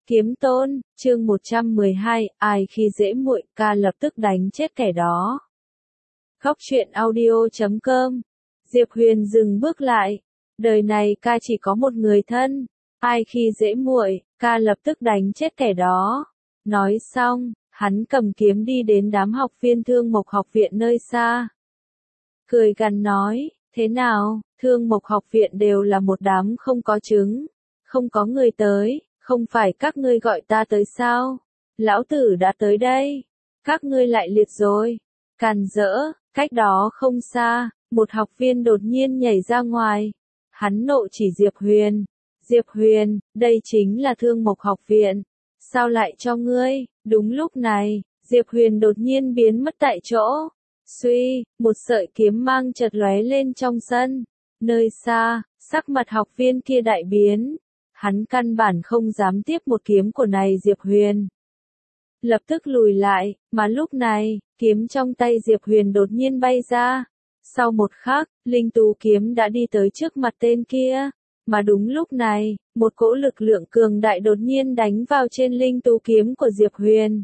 Kiếm tôn, chương 112, ai khi dễ muội, ca lập tức đánh chết kẻ đó. Góc truyện audio.com. Diệp Huyền dừng bước lại. Đời này ca chỉ có một người thân. Ai khi dễ muội, ca lập tức đánh chết kẻ đó. Nói xong, hắn cầm kiếm đi đến đám học viên Thương Mộc học viện nơi xa. Cười gằn nói, thế nào, Thương Mộc học viện đều là một đám không có trứng. Không có người tới. Không phải các ngươi gọi ta tới sao? Lão tử đã tới đây. Các ngươi lại liệt rồi. Càn rỡ, cách đó không xa, một học viên đột nhiên nhảy ra ngoài. Hắn nộ chỉ Diệp Huyền. Diệp Huyền, đây chính là Thương Mộc học viện. Sao lại cho ngươi? Đúng lúc này, Diệp Huyền đột nhiên biến mất tại chỗ. Suy, một sợi kiếm mang chợt lóe lên trong sân. Nơi xa, sắc mặt học viên kia đại biến. Hắn căn bản không dám tiếp một kiếm của này Diệp Huyền. Lập tức lùi lại, mà lúc này, kiếm trong tay Diệp Huyền đột nhiên bay ra. Sau một khắc, linh tú kiếm đã đi tới trước mặt tên kia. Mà đúng lúc này, một cỗ lực lượng cường đại đột nhiên đánh vào trên linh tú kiếm của Diệp Huyền.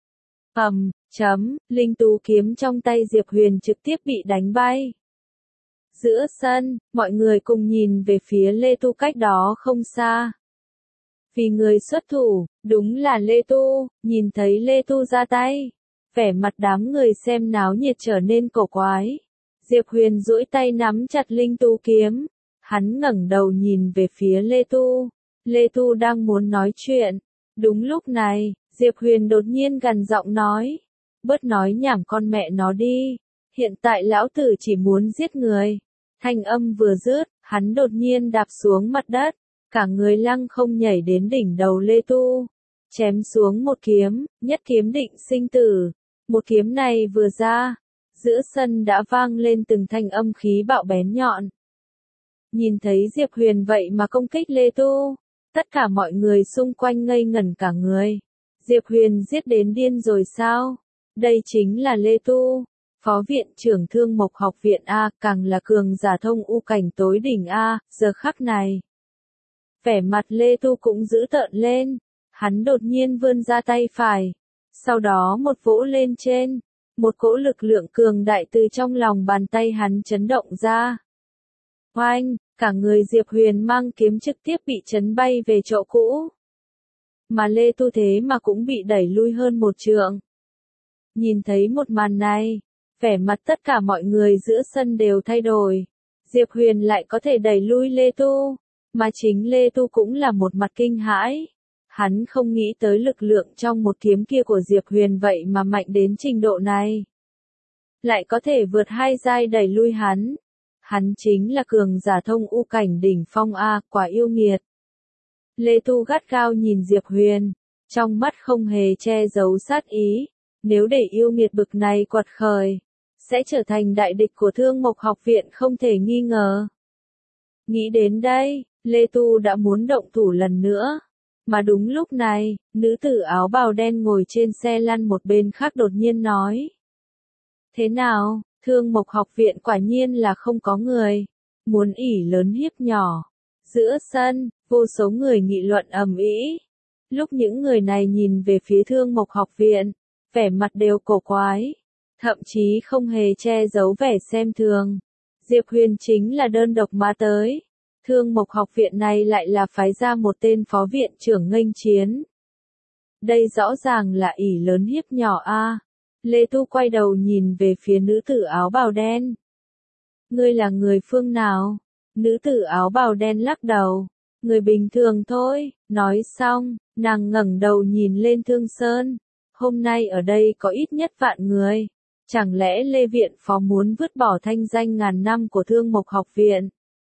Linh tú kiếm trong tay Diệp Huyền trực tiếp bị đánh bay. Giữa sân, mọi người cùng nhìn về phía Lê Tu cách đó không xa. Vì người xuất thủ, đúng là Lê Tu, nhìn thấy Lê Tu ra tay. Vẻ mặt đám người xem náo nhiệt trở nên cổ quái. Diệp Huyền duỗi tay nắm chặt linh tu kiếm. Hắn ngẩng đầu nhìn về phía Lê Tu. Lê Tu đang muốn nói chuyện. Đúng lúc này, Diệp Huyền đột nhiên gằn giọng nói. Bớt nói nhảm con mẹ nó đi. Hiện tại lão tử chỉ muốn giết người. Thanh âm vừa dứt, hắn đột nhiên đạp xuống mặt đất, cả người lăng không nhảy đến đỉnh đầu Lê Tu, chém xuống một kiếm, nhất kiếm định sinh tử. Một kiếm này vừa ra, giữa sân đã vang lên từng thanh âm khí bạo bén nhọn. Nhìn thấy Diệp Huyền vậy mà công kích Lê Tu, tất cả mọi người xung quanh ngây ngẩn cả người. Diệp Huyền giết đến điên rồi sao? Đây chính là Lê Tu. Phó viện trưởng Thương Mộc học viện A, càng là cường giả thông u cảnh tối đỉnh A, giờ khắc này. Vẻ mặt Lê Tu cũng dữ tợn lên, hắn đột nhiên vươn ra tay phải, sau đó một vỗ lên trên, một cỗ lực lượng cường đại từ trong lòng bàn tay hắn chấn động ra. Oanh, cả người Diệp Huyền mang kiếm trực tiếp bị chấn bay về chỗ cũ. Mà Lê Tu thế mà cũng bị đẩy lui hơn một trượng. Nhìn thấy một màn này, vẻ mặt tất cả mọi người giữa sân đều thay đổi. Diệp Huyền lại có thể đẩy lui Lê Tu, mà chính Lê Tu cũng là một mặt kinh hãi. Hắn không nghĩ tới lực lượng trong một kiếm kia của Diệp Huyền vậy mà mạnh đến trình độ này. Lại có thể vượt hai giai đẩy lui hắn. Hắn chính là cường giả thông u cảnh đỉnh phong A, quả yêu nghiệt. Lê Tu gắt gao nhìn Diệp Huyền, trong mắt không hề che giấu sát ý. Nếu để yêu nghiệt bực này quật khởi, sẽ trở thành đại địch của Thương Mộc học viện không thể nghi ngờ. Nghĩ đến đây, Lê Tu đã muốn động thủ lần nữa. Mà đúng lúc này, nữ tử áo bào đen ngồi trên xe lăn một bên khác đột nhiên nói. Thế nào, Thương Mộc học viện quả nhiên là không có người. Muốn ỷ lớn hiếp nhỏ. Giữa sân, vô số người nghị luận ầm ĩ. Lúc những người này nhìn về phía Thương Mộc học viện, vẻ mặt đều cổ quái. Thậm chí không hề che giấu vẻ xem thường. Diệp Huyền chính là đơn độc mà tới. Thương Mộc học viện này lại là phái ra một tên phó viện trưởng nghênh chiến. Đây rõ ràng là ỷ lớn hiếp nhỏ a. Lê Tu quay đầu nhìn về phía nữ tử áo bào đen. Ngươi là người phương nào? Nữ tử áo bào đen lắc đầu. Người bình thường thôi. Nói xong, nàng ngẩng đầu nhìn lên Thương Sơn. Hôm nay ở đây có ít nhất vạn người. Chẳng lẽ Lê Viện Phó muốn vứt bỏ thanh danh ngàn năm của Thương Mộc học viện?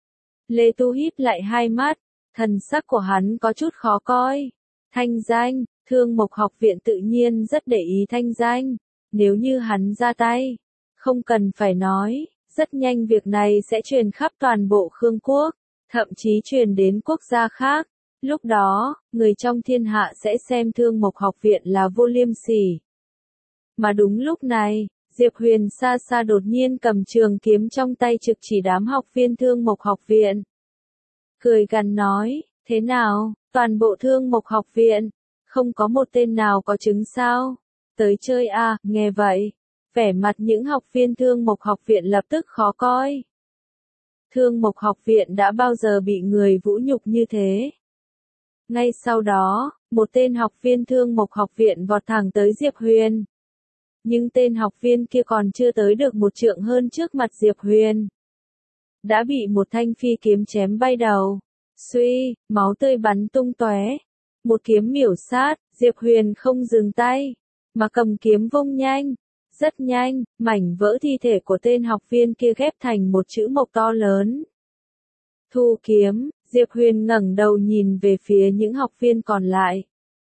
Lê Tu híp lại hai mắt, thần sắc của hắn có chút khó coi. Thanh danh, Thương Mộc học viện tự nhiên rất để ý thanh danh. Nếu như hắn ra tay, không cần phải nói, rất nhanh việc này sẽ truyền khắp toàn bộ Khương quốc, thậm chí truyền đến quốc gia khác. Lúc đó, người trong thiên hạ sẽ xem Thương Mộc học viện là vô liêm sỉ. Mà đúng lúc này, Diệp Huyền xa xa đột nhiên cầm trường kiếm trong tay trực chỉ đám học viên Thương Mộc học viện. Cười gằn nói, thế nào, toàn bộ Thương Mộc học viện, Không có một tên nào có chứng sao? Tới chơi à, nghe vậy. Vẻ mặt những học viên Thương Mộc học viện lập tức khó coi. Thương Mộc học viện đã bao giờ bị người vũ nhục như thế? Ngay sau đó, một tên học viên Thương Mộc học viện vọt thẳng tới Diệp Huyền. Nhưng tên học viên kia còn chưa tới được một trượng hơn trước mặt Diệp Huyền. Đã bị một thanh phi kiếm chém bay đầu. Suy, máu tươi bắn tung tóe. Một kiếm miểu sát, Diệp Huyền không dừng tay, mà cầm kiếm vung nhanh. Rất nhanh, mảnh vỡ thi thể của tên học viên kia ghép thành một chữ mộc to lớn. Thu kiếm, Diệp Huyền ngẩng đầu nhìn về phía những học viên còn lại.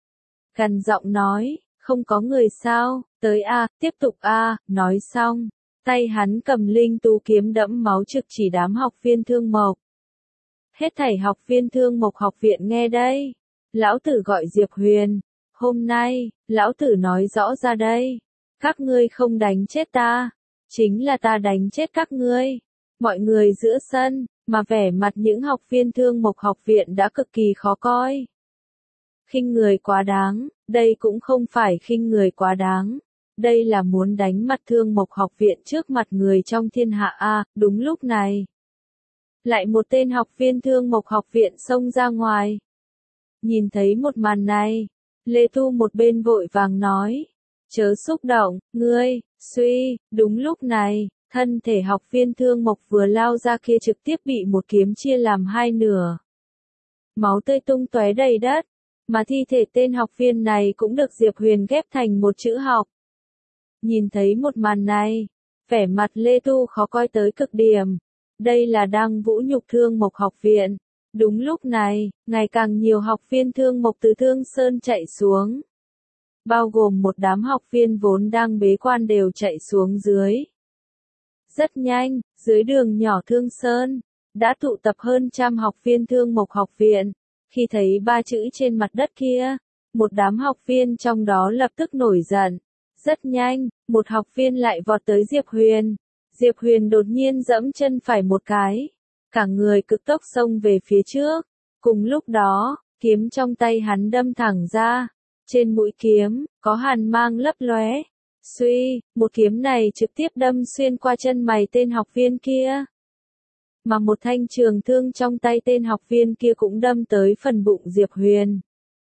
Gằn giọng nói, không có người sao, tới a, tiếp tục a, nói xong. Tay hắn cầm linh tú kiếm đẫm máu trực chỉ đám học viên Thương Mộc. Hết thảy học viên Thương Mộc học viện nghe đây. Lão tử gọi Diệp Huyền. Hôm nay, lão tử nói rõ ra đây. Các ngươi không đánh chết ta. Chính là ta đánh chết các ngươi. Mọi người giữa sân, mà vẻ mặt những học viên Thương Mộc học viện đã cực kỳ khó coi. Khinh người quá đáng, đây cũng không phải khinh người quá đáng. Đây là muốn đánh mặt Thương Mộc học viện trước mặt người trong thiên hạ a. Đúng lúc này. Lại một tên học viên Thương Mộc học viện xông ra ngoài. Nhìn thấy một màn này, Lê Tu một bên vội vàng nói. Chớ xúc động, ngươi, suy, đúng lúc này, thân thể học viên Thương Mộc vừa lao ra kia trực tiếp bị một kiếm chia làm hai nửa. Máu tươi tung tóe đầy đất, mà thi thể tên học viên này cũng được Diệp Huyền ghép thành một chữ học. Nhìn thấy một màn này, vẻ mặt Lê Tu khó coi tới cực điểm. Đây là đang vũ nhục Thương Mộc học viện. Đúng lúc này, ngày càng nhiều học viên Thương Mộc từ Thương Sơn chạy xuống. Bao gồm một đám học viên vốn đang bế quan đều chạy xuống dưới. Rất nhanh, dưới đường nhỏ Thương Sơn, đã tụ tập hơn trăm học viên Thương Mộc học viện. Khi thấy ba chữ trên mặt đất kia, một đám học viên trong đó lập tức nổi giận. Rất nhanh, một học viên lại vọt tới Diệp Huyền. Diệp Huyền đột nhiên giẫm chân phải một cái. Cả người cực tốc xông về phía trước. Cùng lúc đó, kiếm trong tay hắn đâm thẳng ra. Trên mũi kiếm, có hàn mang lấp lóe. Suy, một kiếm này trực tiếp đâm xuyên qua chân mày tên học viên kia. Mà một thanh trường thương trong tay tên học viên kia cũng đâm tới phần bụng Diệp Huyền.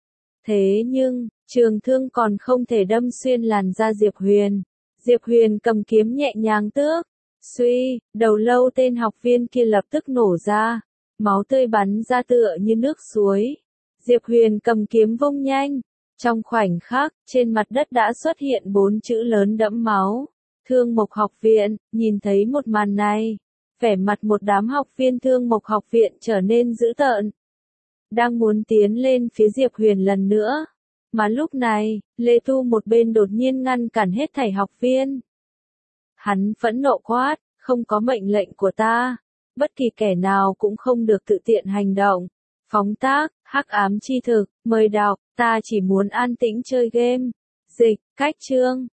Thế nhưng, trường thương còn không thể đâm xuyên làn da Diệp Huyền. Diệp Huyền cầm kiếm nhẹ nhàng tước. Suy, đầu lâu tên học viên kia lập tức nổ ra. Máu tươi bắn ra tựa như nước suối. Diệp Huyền cầm kiếm vung nhanh. Trong khoảnh khắc, trên mặt đất đã xuất hiện 4 chữ lớn đẫm máu. Thương Mộc học viện, nhìn thấy một màn này. Vẻ mặt một đám học viên Thương Mộc học viện trở nên dữ tợn. Đang muốn tiến lên phía Diệp Huyền lần nữa. Mà lúc này, Lê Tu một bên đột nhiên ngăn cản hết thảy học viên. Hắn phẫn nộ quát, không có mệnh lệnh của ta. Bất kỳ kẻ nào cũng không được tự tiện hành động. Phóng tác, hắc ám chi thực, mời đọc, ta chỉ muốn an tĩnh chơi game. Dịch, cách chương.